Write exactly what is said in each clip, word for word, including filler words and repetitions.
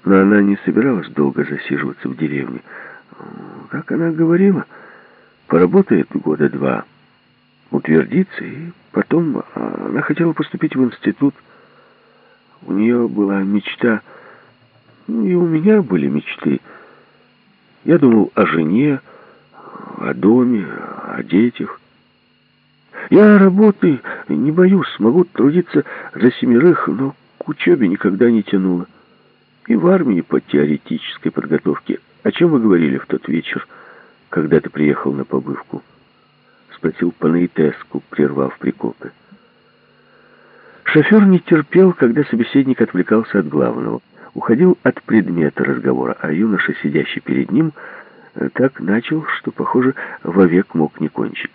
Но она не собиралась долго засиживаться в деревне. Как она говорила, поработает года два, утвердится, и потом она хотела поступить в институт. У нее была мечта, ну и у меня были мечты. Я думал о жене, о доме, о детях. Я работы не боюсь, смогу трудиться за семерых, но к учебе никогда не тянуло. И в армии по теоретической подготовке. О чем вы говорили в тот вечер, когда ты приехал на побывку? Спросил Панаитеску, прервав Прикопы. Шофер не терпел, когда собеседник отвлекался от главного. Уходил от предмета разговора, а юноша, сидящий перед ним, так начал, что, похоже, вовек мог не кончить.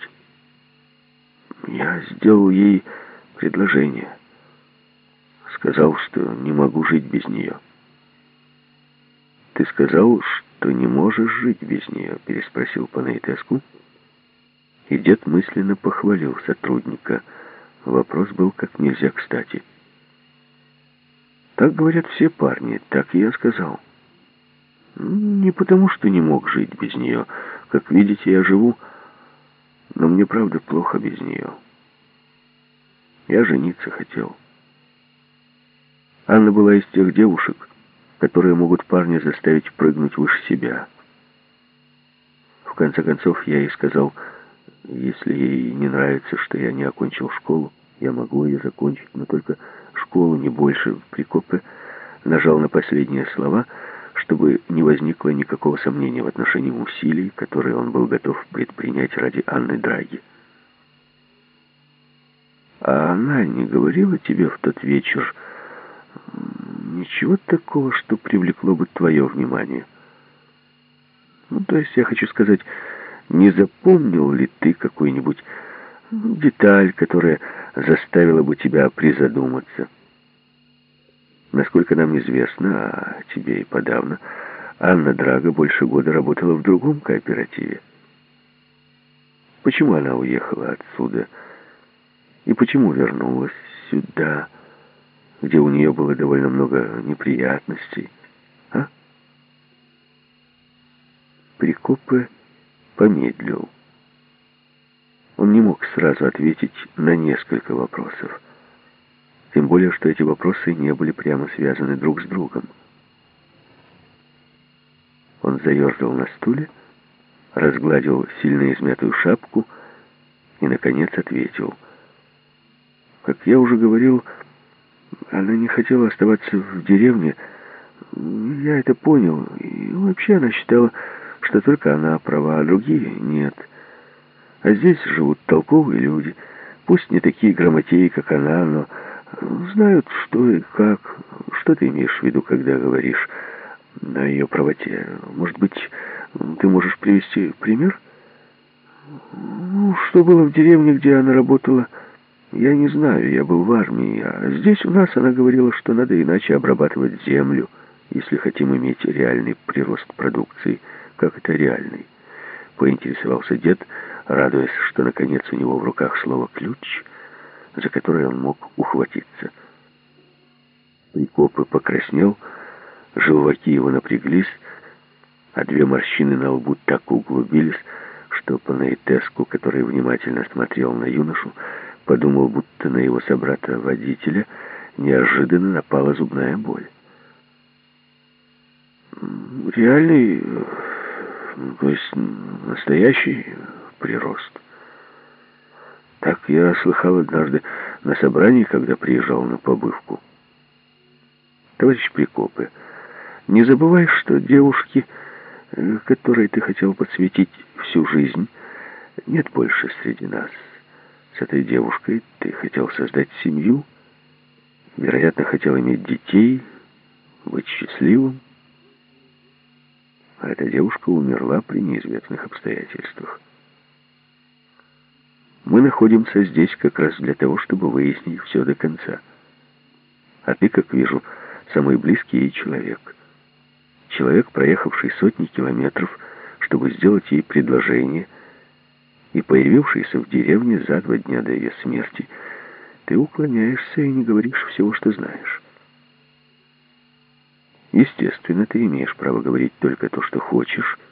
Я сделал ей предложение. Сказал, что не могу жить без нее. «Ты сказал, что не можешь жить без нее?» — переспросил Панаитеску. И дед мысленно похвалил сотрудника. Вопрос был как нельзя кстати. «Так говорят все парни, так и я сказал. Не потому, что не мог жить без нее. Как видите, я живу, но мне, правда, плохо без нее. Я жениться хотел». Анна была из тех девушек, которые могут парня заставить прыгнуть выше себя. В конце концов, я ей сказал, если ей не нравится, что я не окончил школу, я могу ее закончить, но только школу, не больше. Прикопы нажал на последние слова, чтобы не возникло никакого сомнения в отношении усилий, которые он был готов предпринять ради Анны Драги. «А она не говорила тебе в тот вечер ничего такого, что привлекло бы твое внимание? Ну, то есть, я хочу сказать, не запомнил ли ты какую-нибудь деталь, которая заставила бы тебя призадуматься? Насколько нам известно, а тебе и подавно, Анна Драга больше года работала в другом кооперативе. Почему она уехала отсюда? И почему вернулась сюда, где у нее было довольно много неприятностей, а?» Прикопы помедлил. Он не мог сразу ответить на несколько вопросов. Тем более, что эти вопросы не были прямо связаны друг с другом. Он заерзал на стуле, разгладил сильно измятую шапку и, наконец, ответил. «Как я уже говорил, она не хотела оставаться в деревне. Я это понял. И вообще она считала, что только она права, а другие нет. А здесь живут толковые люди. Пусть не такие грамотеи, как она, но знают, что и как. Что ты имеешь в виду, когда говоришь о ее правоте? Может быть, ты можешь привести пример? Ну, что было в деревне, где она работала, я не знаю, я был в армии. А здесь у нас она говорила, что надо иначе обрабатывать землю, если хотим иметь реальный прирост продукции. Как это реальный? Поинтересовался дед, радуясь, что наконец у него в руках слово «ключ», за которое он мог ухватиться. Прикопы покраснел, желваки его напряглись, а две морщины на лбу так углубились, что Панаитеску, который внимательно смотрел на юношу, подумал, будто на его собрата-водителя неожиданно напала зубная боль. «Реальный, то есть настоящий прирост. Так я слыхал однажды на собрании, когда приезжал на побывку. Товарищ Прикопы, не забывай, что девушки, которой ты хотел подсветить всю жизнь, нет больше среди нас. С этой девушкой ты хотел создать семью, вероятно, хотел иметь детей, быть счастливым. А эта девушка умерла при неизвестных обстоятельствах. Мы находимся здесь как раз для того, чтобы выяснить все до конца. А ты, как вижу, самый близкий ей человек. Человек, проехавший сотни километров, чтобы сделать ей предложение, и появившийся в деревне за два дня до ее смерти. Ты уклоняешься и не говоришь всего, что знаешь. Естественно, ты имеешь право говорить только то, что хочешь,